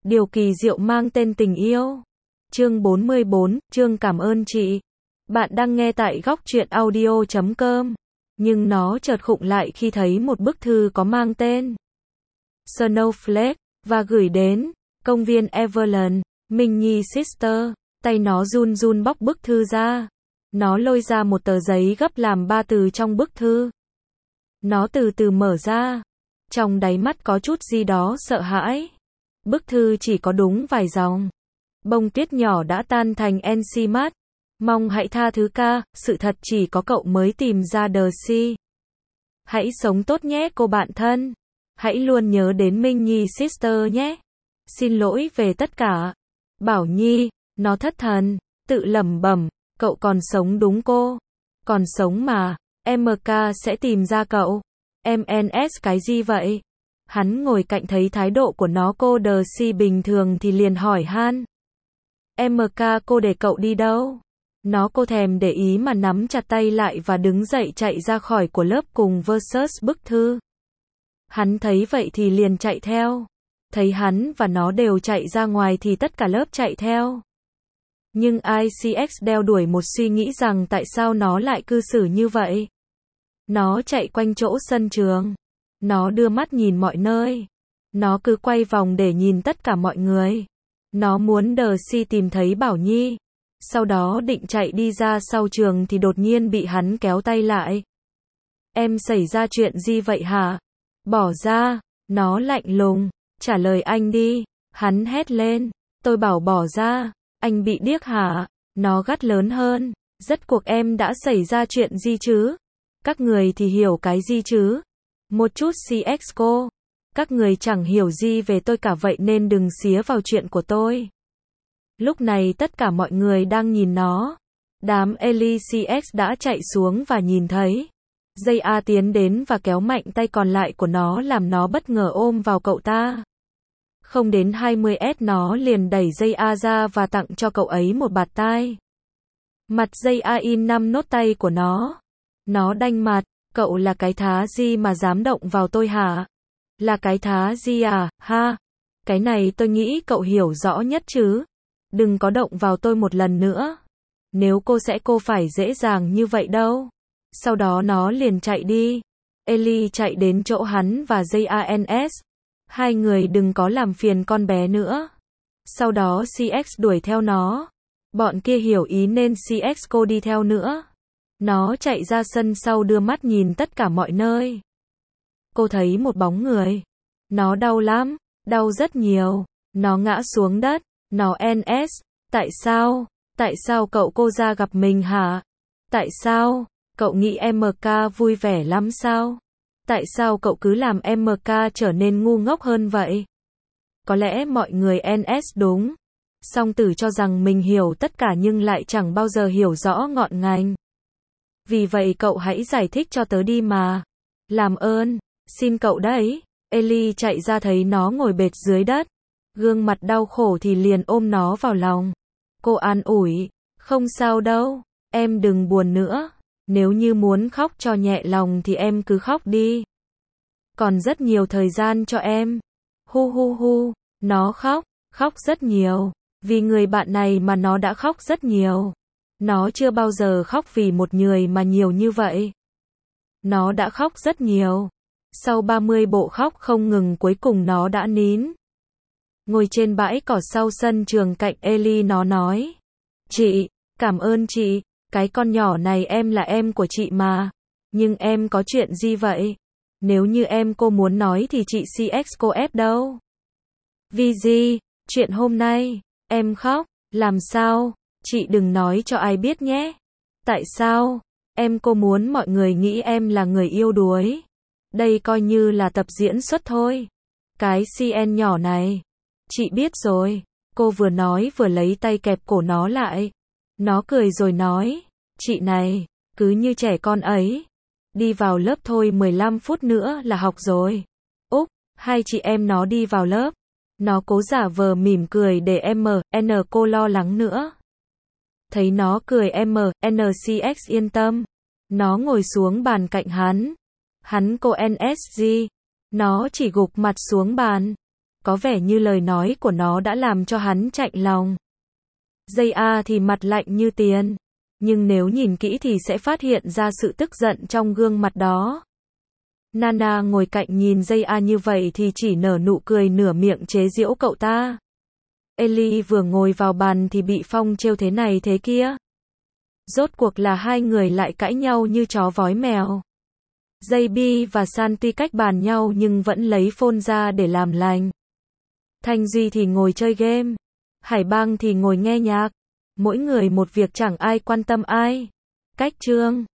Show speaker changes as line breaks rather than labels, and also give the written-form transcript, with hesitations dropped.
Điều kỳ diệu mang tên tình yêu. Chương 44, chương cảm ơn chị. Bạn đang nghe tại góc truyện audio.com. Nhưng nó chợt khựng lại khi thấy một bức thư có mang tên Snowflake, và gửi đến công viên Everland, Minh Nhi Sister. Tay nó run run bóc bức thư ra. Nó lôi ra một tờ giấy gấp làm 3 từ trong bức thư. Nó từ từ mở ra. Trong đáy mắt có chút gì đó sợ hãi. Bức thư chỉ có đúng vài dòng. Bông tuyết nhỏ đã tan thành NC mát. Mong hãy tha thứ ca, sự thật chỉ có cậu mới tìm ra Darcy. Hãy sống tốt nhé cô bạn thân. Hãy luôn nhớ đến Minh Nhi Sister nhé. Xin lỗi về tất cả. Bảo Nhi, nó thất thần, tự lẩm bẩm, cậu còn sống đúng cô. Còn sống mà, MK sẽ tìm ra cậu. MNS cái gì vậy? Hắn ngồi cạnh thấy thái độ của nó cô Darcy bình thường thì liền hỏi han. MK cô để cậu đi đâu? Nó cô thèm để ý mà nắm chặt tay lại và đứng dậy chạy ra khỏi của lớp cùng versus bức thư. Hắn thấy vậy thì liền chạy theo. Thấy hắn và nó đều chạy ra ngoài thì tất cả lớp chạy theo. Nhưng ICX đeo đuổi một suy nghĩ rằng tại sao nó lại cư xử như vậy. Nó chạy quanh chỗ sân trường. Nó đưa mắt nhìn mọi nơi. Nó cứ quay vòng để nhìn tất cả mọi người. Nó muốn Darcy tìm thấy Bảo Nhi. Sau đó định chạy đi ra sau trường thì đột nhiên bị hắn kéo tay lại. Em xảy ra chuyện gì vậy hả? Bỏ ra. Nó lạnh lùng. Trả lời anh đi. Hắn hét lên. Tôi bảo bỏ ra. Anh bị điếc hả? Nó gắt lớn hơn. Rốt cuộc em đã xảy ra chuyện gì chứ? Các người thì hiểu cái gì chứ? Một chút CX cô. Các người chẳng hiểu gì về tôi cả vậy nên đừng xía vào chuyện của tôi. Lúc này tất cả mọi người đang nhìn nó. Đám Ellie CX đã chạy xuống và nhìn thấy. JA tiến đến và kéo mạnh tay còn lại của nó làm nó bất ngờ ôm vào cậu ta. Không đến 20s nó liền đẩy JA ra và tặng cho cậu ấy một bạt tai. Mặt JA in 5 nốt tay của nó. Nó đanh mặt, cậu là cái thá gì mà dám động vào tôi hả? Là cái thá gì à, ha? Cái này tôi nghĩ cậu hiểu rõ nhất chứ. Đừng có động vào tôi một lần nữa. Nếu cô phải dễ dàng như vậy đâu. Sau đó nó liền chạy đi. Ellie chạy đến chỗ hắn và JANS. Hai người đừng có làm phiền con bé nữa. Sau đó CX đuổi theo nó. Bọn kia hiểu ý nên CX cô đi theo nữa. Nó chạy ra sân sau đưa mắt nhìn tất cả mọi nơi. Cô thấy một bóng người. Nó đau lắm, đau rất nhiều. Nó ngã xuống đất. Nó NS. Tại sao cậu cô ra gặp mình hả? Tại sao? Cậu nghĩ MK vui vẻ lắm sao? Tại sao cậu cứ làm MK trở nên ngu ngốc hơn vậy? Có lẽ mọi người NS đúng. Song tử cho rằng mình hiểu tất cả nhưng lại chẳng bao giờ hiểu rõ ngọn ngành. Vì vậy cậu hãy giải thích cho tớ đi mà. Làm ơn, xin cậu đấy. Ellie chạy ra thấy nó ngồi bệt dưới đất. Gương mặt đau khổ thì liền ôm nó vào lòng. Cô an ủi, không sao đâu, em đừng buồn nữa. Nếu như muốn khóc cho nhẹ lòng thì em cứ khóc đi. Còn rất nhiều thời gian cho em. Hu hu hu, nó khóc rất nhiều. Vì người bạn này mà nó đã khóc rất nhiều. Nó chưa bao giờ khóc vì một người mà nhiều như vậy. Nó đã khóc rất nhiều. Sau 30 bộ khóc không ngừng cuối cùng nó đã nín. Ngồi trên bãi cỏ sau sân trường cạnh Ellie nó nói. Chị, cảm ơn chị, cái con nhỏ này em là em của chị mà. Nhưng em có chuyện gì vậy? Nếu như cô muốn nói thì chị CX cô ép đâu. Vì gì? Chuyện hôm nay, em khóc, làm sao? Chị đừng nói cho ai biết nhé. Tại sao? Cô muốn mọi người nghĩ em là người yêu đuối. Đây coi như là tập diễn xuất thôi. Cái CN nhỏ này. Chị biết rồi. Cô vừa nói vừa lấy tay kẹp cổ nó lại. Nó cười rồi nói. Chị này, cứ như trẻ con ấy. Đi vào lớp thôi 15 phút nữa là học rồi. Úc, hai chị em nó đi vào lớp. Nó cố giả vờ mỉm cười để MN cô lo lắng nữa. Thấy nó cười NCX yên tâm. Nó ngồi xuống bàn cạnh hắn. Hắn cô NSG. Nó chỉ gục mặt xuống bàn. có vẻ như lời nói của nó đã làm cho hắn chạnh lòng. Jay thì mặt lạnh như tiền, nhưng nếu nhìn kỹ thì sẽ phát hiện ra sự tức giận trong gương mặt đó. Nana ngồi cạnh nhìn Jay như vậy thì chỉ nở nụ cười nửa miệng chế giễu cậu ta. Ellie vừa ngồi vào bàn thì bị Phong trêu thế này thế kia. Rốt cuộc là hai người lại cãi nhau như chó vói mèo. JB và Santi cách bàn nhau nhưng vẫn lấy phone ra để làm lành. Thanh Duy thì ngồi chơi game. Hải Bang thì ngồi nghe nhạc. Mỗi người một việc chẳng ai quan tâm ai. Cách chương